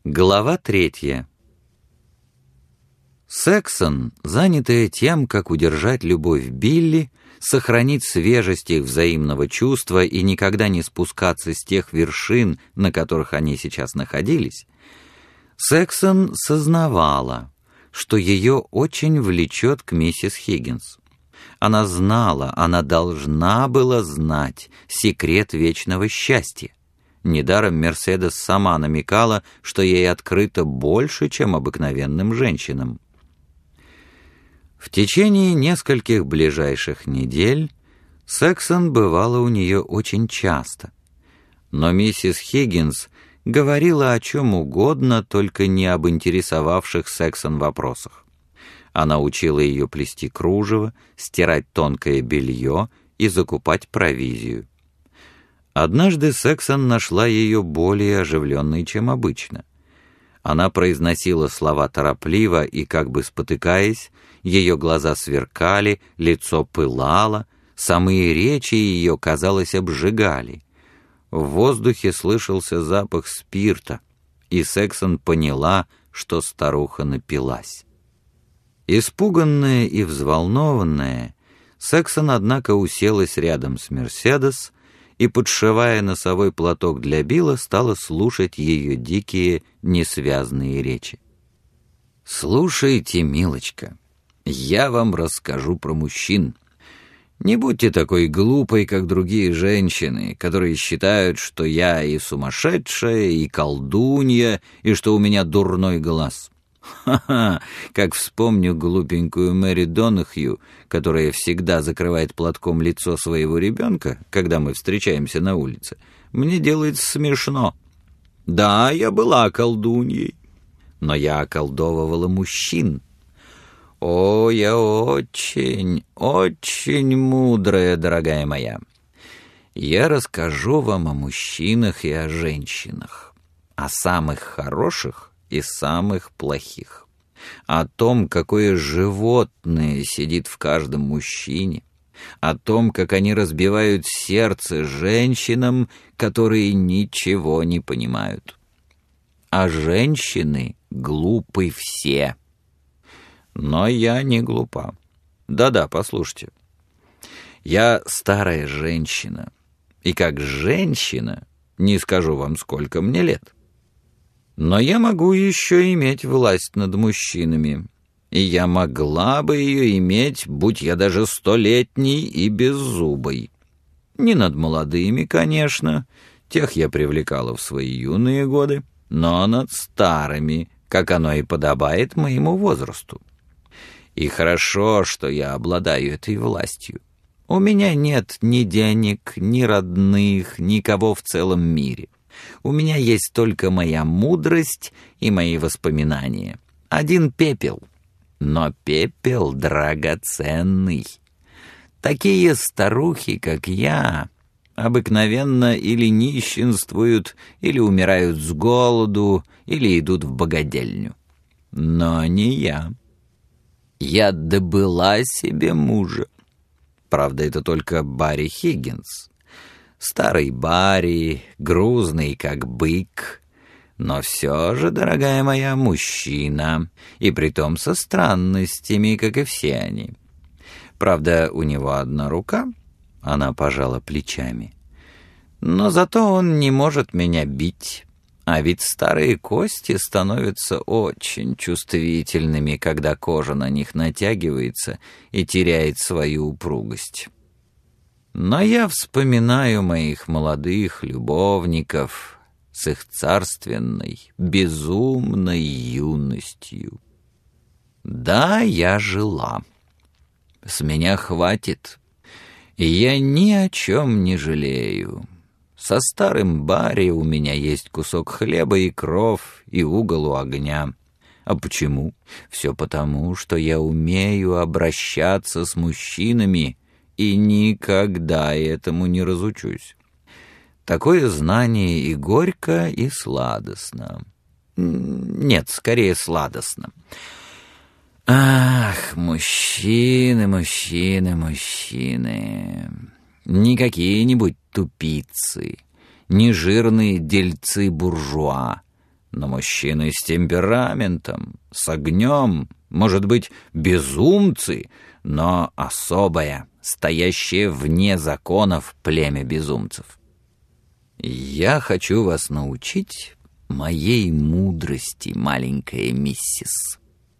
Глава 3. Сексон, занятая тем, как удержать любовь Билли, сохранить свежесть их взаимного чувства и никогда не спускаться с тех вершин, на которых они сейчас находились, Сексон сознавала, что ее очень влечет к миссис Хиггинс. Она знала, она должна была знать секрет вечного счастья. Недаром Мерседес сама намекала, что ей открыто больше, чем обыкновенным женщинам. В течение нескольких ближайших недель Сексон бывала у нее очень часто, но миссис Хиггинс говорила о чем угодно, только не об интересовавших Сексон вопросах. Она учила ее плести кружево, стирать тонкое белье и закупать провизию. Однажды Сексон нашла ее более оживленной, чем обычно. Она произносила слова торопливо и, как бы спотыкаясь, ее глаза сверкали, лицо пылало, самые речи ее, казалось, обжигали. В воздухе слышался запах спирта, и Сексон поняла, что старуха напилась. Испуганная и взволнованная, Сексон, однако, уселась рядом с Мерседес и, подшивая носовой платок для Билла, стала слушать ее дикие, несвязные речи. «Слушайте, милочка, я вам расскажу про мужчин. Не будьте такой глупой, как другие женщины, которые считают, что я и сумасшедшая, и колдунья, и что у меня дурной глаз. Ха-ха, как вспомню глупенькую Мэри Донахью, которая всегда закрывает платком лицо своего ребенка, когда мы встречаемся на улице, мне делается смешно. Да, я была колдуньей, но я околдовывала мужчин. О, я очень, очень мудрая, дорогая моя. Я расскажу вам о мужчинах и о женщинах, о самых хороших и самых плохих, о том, какое животное сидит в каждом мужчине, о том, как они разбивают сердце женщинам, которые ничего не понимают. А женщины глупы все. Но я не глупа. Да-да, послушайте. Я старая женщина, и как женщина не скажу вам, сколько мне лет. Но я могу еще иметь власть над мужчинами, и я могла бы ее иметь, будь я даже 100-летней и беззубой. Не над молодыми, конечно, тех я привлекала в свои юные годы, но над старыми, как оно и подобает моему возрасту. И хорошо, что я обладаю этой властью. У меня нет ни денег, ни родных, никого в целом мире. У меня есть только моя мудрость и мои воспоминания. Один пепел. Но пепел драгоценный. Такие старухи, как я, обыкновенно или нищенствуют, или умирают с голоду, или идут в богадельню. Но не я. Я добыла себе мужа. Правда, это только Барри Хиггинс. Старый Барри, грузный, как бык, но все же, дорогая моя, мужчина, и притом со странностями, как и все они. Правда, у него одна рука, она пожала плечами, но зато он не может меня бить, а ведь старые кости становятся очень чувствительными, когда кожа на них натягивается и теряет свою упругость. Но я вспоминаю моих молодых любовников с их царственной, безумной юностью. Да, я жила. С меня хватит, и я ни о чем не жалею. Со старым Барри у меня есть кусок хлеба и кров, и угол у огня. А почему? Все потому, что я умею обращаться с мужчинами, и никогда этому не разучусь. Такое знание и горько, и сладостно. Нет, скорее сладостно. Ах, мужчины, мужчины, мужчины. Не какие-нибудь тупицы, не жирные дельцы-буржуа, Но мужчины с темпераментом, с огнем, может быть, безумцы, но особое, стоящее вне законов племя безумцев. Я хочу вас научить моей мудрости, маленькая миссис.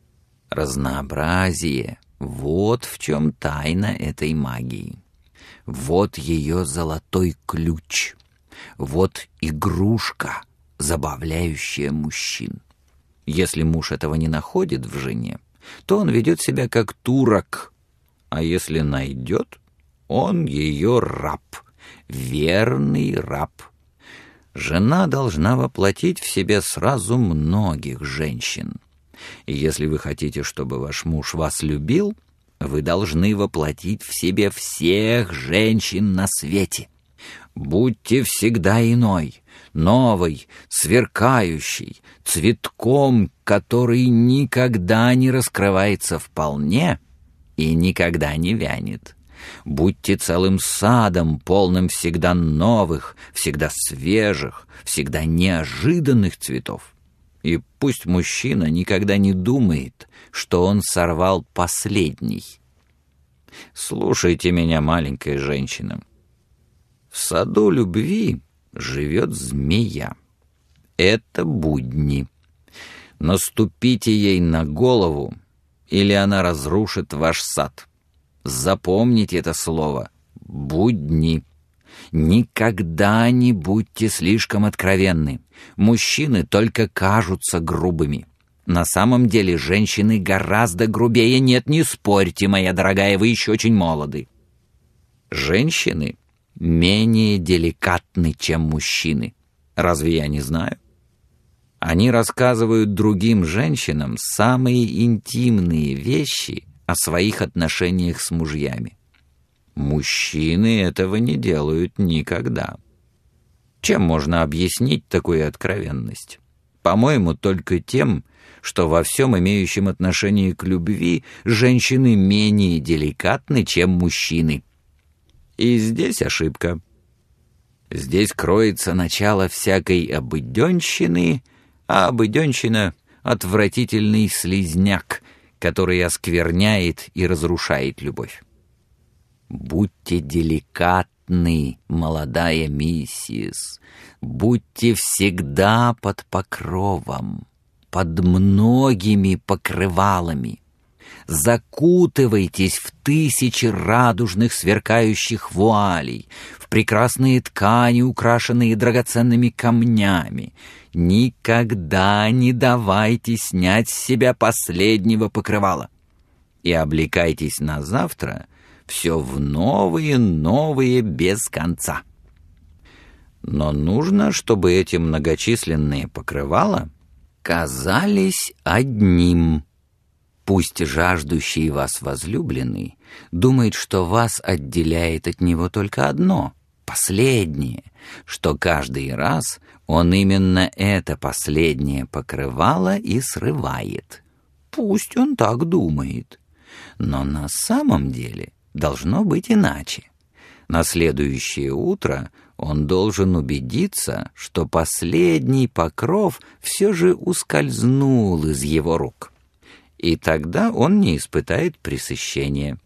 Разнообразие — вот в чем тайна этой магии. Вот ее золотой ключ. Вот игрушка, забавляющая мужчин. Если муж этого не находит в жене, то он ведет себя как турок, а если найдет, он ее раб, верный раб. Жена должна воплотить в себе сразу многих женщин. И если вы хотите, чтобы ваш муж вас любил, вы должны воплотить в себе всех женщин на свете. Будьте всегда иной, новой, сверкающей, цветком, который никогда не раскрывается вполне и никогда не вянет. Будьте целым садом, полным всегда новых, всегда свежих, всегда неожиданных цветов. И пусть мужчина никогда не думает, что он сорвал последний. Слушайте меня, маленькая женщина. В саду любви живет змея. Это будни. Наступите ей на голову, или она разрушит ваш сад. Запомните это слово — будни. Никогда не будьте слишком откровенны. Мужчины только кажутся грубыми. На самом деле женщины гораздо грубее. Нет, не спорьте, моя дорогая, вы еще очень молоды. Женщины менее деликатны, чем мужчины. Разве я не знаю? Они рассказывают другим женщинам самые интимные вещи о своих отношениях с мужьями. Мужчины этого не делают никогда. Чем можно объяснить такую откровенность? По-моему, только тем, что во всем имеющем отношение к любви женщины менее деликатны, чем мужчины. И здесь ошибка. Здесь кроется начало всякой обыденщины, а обыденщина — отвратительный слизняк, который оскверняет и разрушает любовь. Будьте деликатны, молодая миссис, будьте всегда под покровом, под многими покрывалами. Закутывайтесь в тысячи радужных сверкающих вуалей, в прекрасные ткани, украшенные драгоценными камнями. Никогда не давайте снять с себя последнего покрывала. И облекайтесь на завтра все в новые без конца. Но нужно, чтобы эти многочисленные покрывала казались одним. Пусть жаждущий вас возлюбленный думает, что вас отделяет от него только одно, последнее, что каждый раз он именно это последнее покрывало и срывает. Пусть он так думает, но на самом деле должно быть иначе. На следующее утро он должен убедиться, что последний покров все же ускользнул из его рук. И тогда он не испытает пресыщения.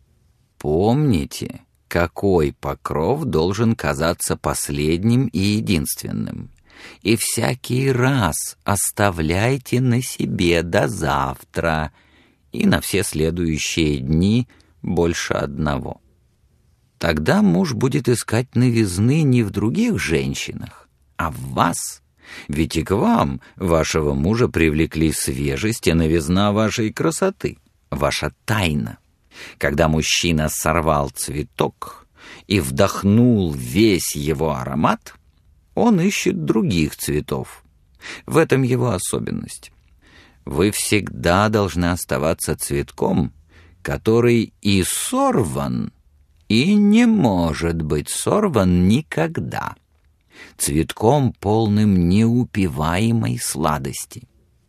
Помните, какой покров должен казаться последним и единственным. И всякий раз оставляйте на себе до завтра и на все следующие дни больше одного. Тогда муж будет искать новизны не в других женщинах, а в вас. Ведь и к вам, вашего мужа, привлекли свежесть и новизна вашей красоты, ваша тайна. Когда мужчина сорвал цветок и вдохнул весь его аромат, он ищет других цветов. В этом его особенность. Вы всегда должны оставаться цветком, который и сорван, и не может быть сорван никогда. Цветком, полным неупиваемой сладости.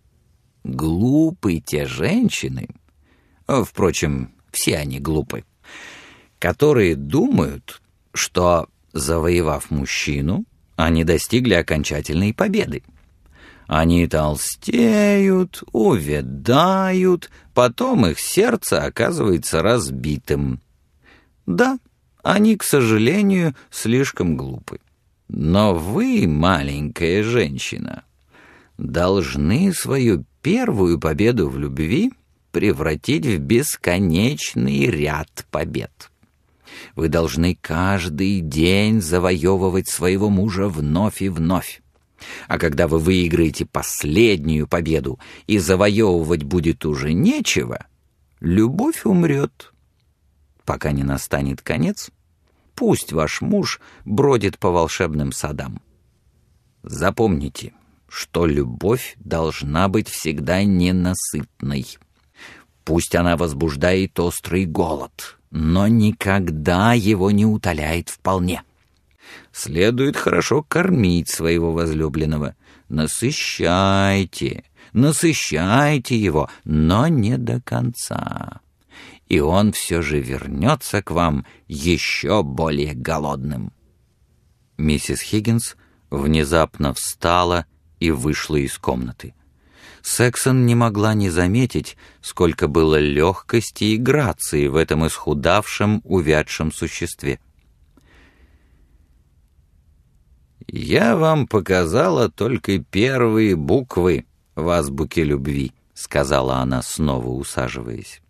Глупы те женщины, впрочем, все они глупы, которые думают, что, завоевав мужчину, они достигли окончательной победы. Они толстеют, увядают, потом их сердце оказывается разбитым. Да, они, к сожалению, слишком глупы. Но вы, маленькая женщина, должны свою первую победу в любви превратить в бесконечный ряд побед. Вы должны каждый день завоевывать своего мужа вновь и вновь. А когда вы выиграете последнюю победу и завоевывать будет уже нечего, любовь умрет. Пока не настанет конец, пусть ваш муж бродит по волшебным садам. Запомните, что любовь должна быть всегда ненасытной. Пусть она возбуждает острый голод, но никогда его не утоляет вполне. Следует хорошо кормить своего возлюбленного. Насыщайте его, но не до конца. И он все же вернется к вам еще более голодным. Миссис Хиггинс внезапно встала и вышла из комнаты. Сексон не могла не заметить, сколько было легкости и грации в этом исхудавшем, увядшем существе. «Я вам показала только первые буквы в азбуке любви», — сказала она, снова усаживаясь.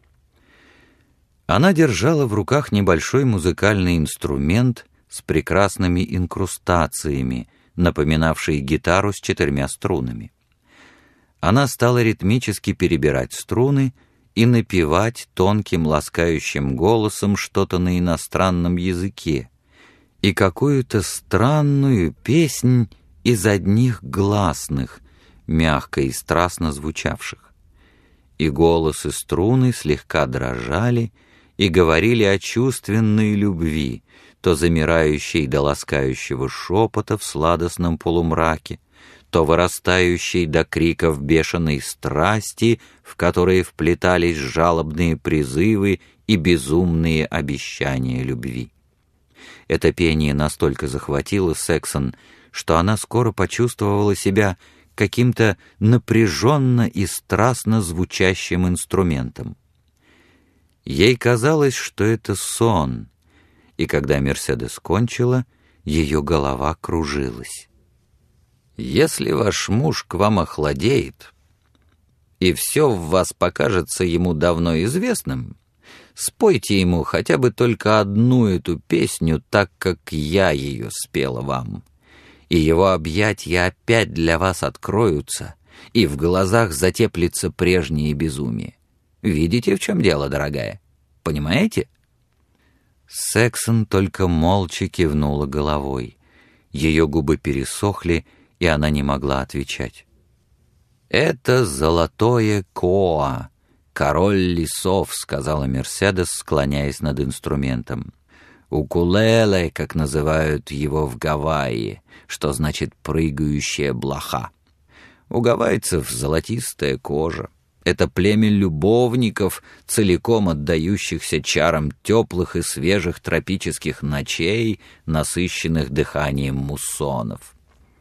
Она держала в руках небольшой музыкальный инструмент с прекрасными инкрустациями, напоминавший гитару с 4 струнами. Она стала ритмически перебирать струны и напевать тонким ласкающим голосом что-то на иностранном языке и какую-то странную песнь из одних гласных, мягко и страстно звучавших. И голос и струны слегка дрожали и говорили о чувственной любви, то замирающей до ласкающего шепота в сладостном полумраке, то вырастающей до криков бешеной страсти, в которые вплетались жалобные призывы и безумные обещания любви. Это пение настолько захватило Сексон, что она скоро почувствовала себя каким-то напряженно и страстно звучащим инструментом. Ей казалось, что это сон, и когда Мерседес кончила, ее голова кружилась. Если ваш муж к вам охладеет, и все в вас покажется ему давно известным, спойте ему хотя бы только одну эту песню так, как я ее спела вам, и его объятия опять для вас откроются, и в глазах затеплится прежнее безумие. Видите, в чем дело, дорогая? Понимаете?» Сексон только молча кивнула головой. Ее губы пересохли, и она не могла отвечать. «Это золотое коа, король лесов», — сказала Мерседес, склоняясь над инструментом. «Укулеле, как называют его в Гавайи, что значит «прыгающая блоха». У гавайцев золотистая кожа. Это племя любовников, целиком отдающихся чарам теплых и свежих тропических ночей, насыщенных дыханием муссонов».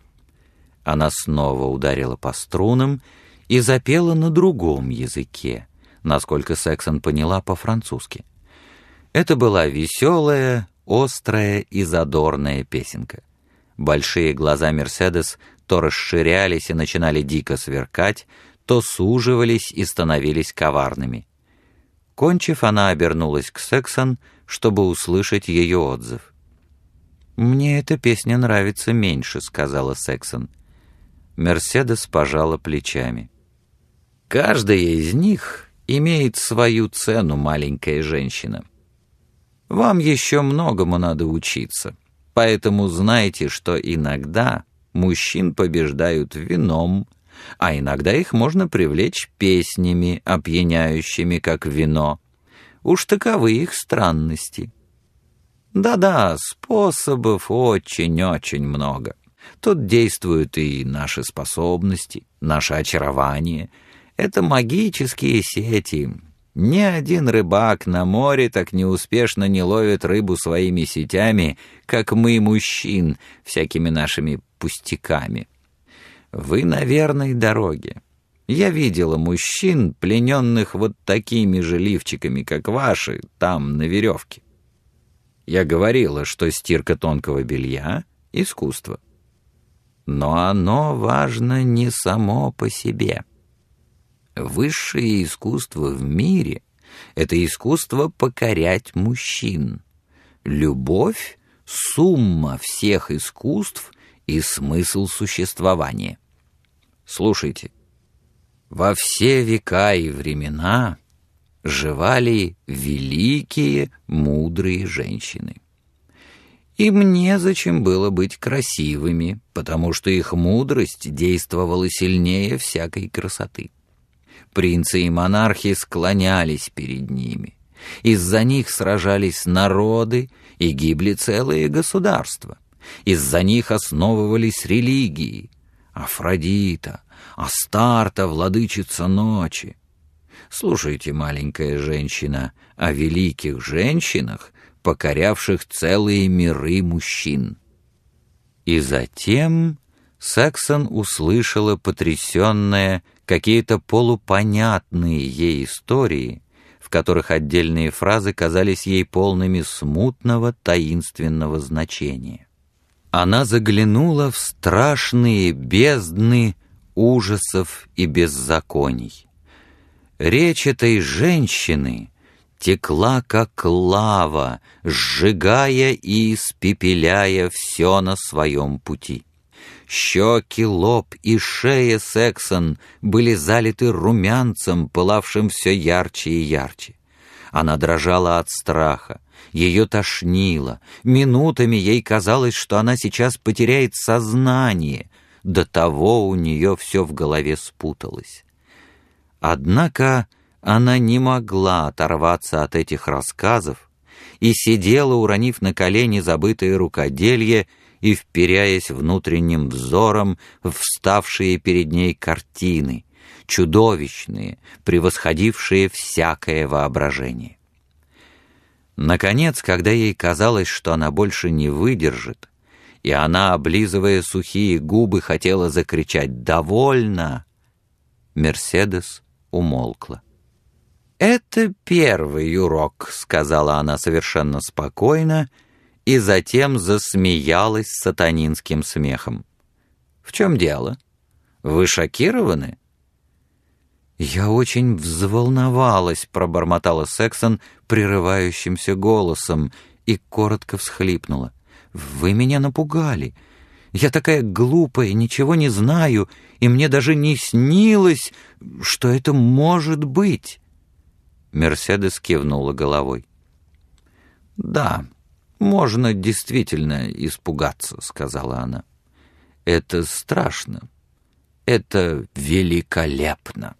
Она снова ударила по струнам и запела на другом языке, насколько Сексон поняла, по-французски. Это была веселая, острая и задорная песенка. Большие глаза Мерседес то расширялись и начинали дико сверкать, то суживались и становились коварными. Кончив, она обернулась к Сексон, чтобы услышать ее отзыв. «Мне эта песня нравится меньше», — сказала Сексон. Мерседес пожала плечами. «Каждая из них имеет свою цену, маленькая женщина. Вам еще многому надо учиться, поэтому знайте, что иногда мужчин побеждают вином, а иногда их можно привлечь песнями, опьяняющими, как вино. Уж таковы их странности. Да-да, способов очень-очень много. Тут действуют и наши способности, наше очарование. Это магические сети. Ни один рыбак на море так неуспешно не ловит рыбу своими сетями, как мы, мужчин, всякими нашими пустяками. Вы на верной дороге. Я видела мужчин, плененных вот такими же лифчиками, как ваши, там, на веревке. Я говорила, что стирка тонкого белья — искусство. Но оно важно не само по себе. Высшее искусство в мире — это искусство покорять мужчин. Любовь — сумма всех искусств и смысл существования. Слушайте, во все века и времена жевали великие, мудрые женщины. Им незачем было быть красивыми, потому что их мудрость действовала сильнее всякой красоты. Принцы и монархи склонялись перед ними. Из-за них сражались народы и гибли целые государства. Из-за них основывались религии. Афродита, Астарта, владычица ночи. Слушайте, маленькая женщина, о великих женщинах, покорявших целые миры мужчин. И затем Сэксон услышала потрясенные, какие-то полупонятные ей истории, в которых отдельные фразы казались ей полными смутного, таинственного значения. Она заглянула в страшные бездны ужасов и беззаконий. Речь этой женщины текла, как лава, сжигая и испепеляя все на своем пути. Щеки, лоб и шея Сэксон были залиты румянцем, пылавшим все ярче и ярче. Она дрожала от страха, ее тошнило, минутами ей казалось, что она сейчас потеряет сознание, до того у нее все в голове спуталось. Однако она не могла оторваться от этих рассказов и сидела, уронив на колени забытое рукоделье и вперяясь внутренним взором в вставшие перед ней картины, чудовищные, превосходившие всякое воображение. Наконец, когда ей казалось, что она больше не выдержит, и она, облизывая сухие губы, хотела закричать «Довольно!», Мерседес умолкла. «Это первый урок», — сказала она совершенно спокойно, и затем засмеялась сатанинским смехом. «В чем дело? Вы шокированы?» «Я очень взволновалась», — пробормотала Сэксон прерывающимся голосом и коротко всхлипнула. «Вы меня напугали. Я такая глупая, ничего не знаю, и мне даже не снилось, что это может быть». Мерседес кивнула головой. «Да, можно действительно испугаться», — сказала она. «Это страшно. Это великолепно».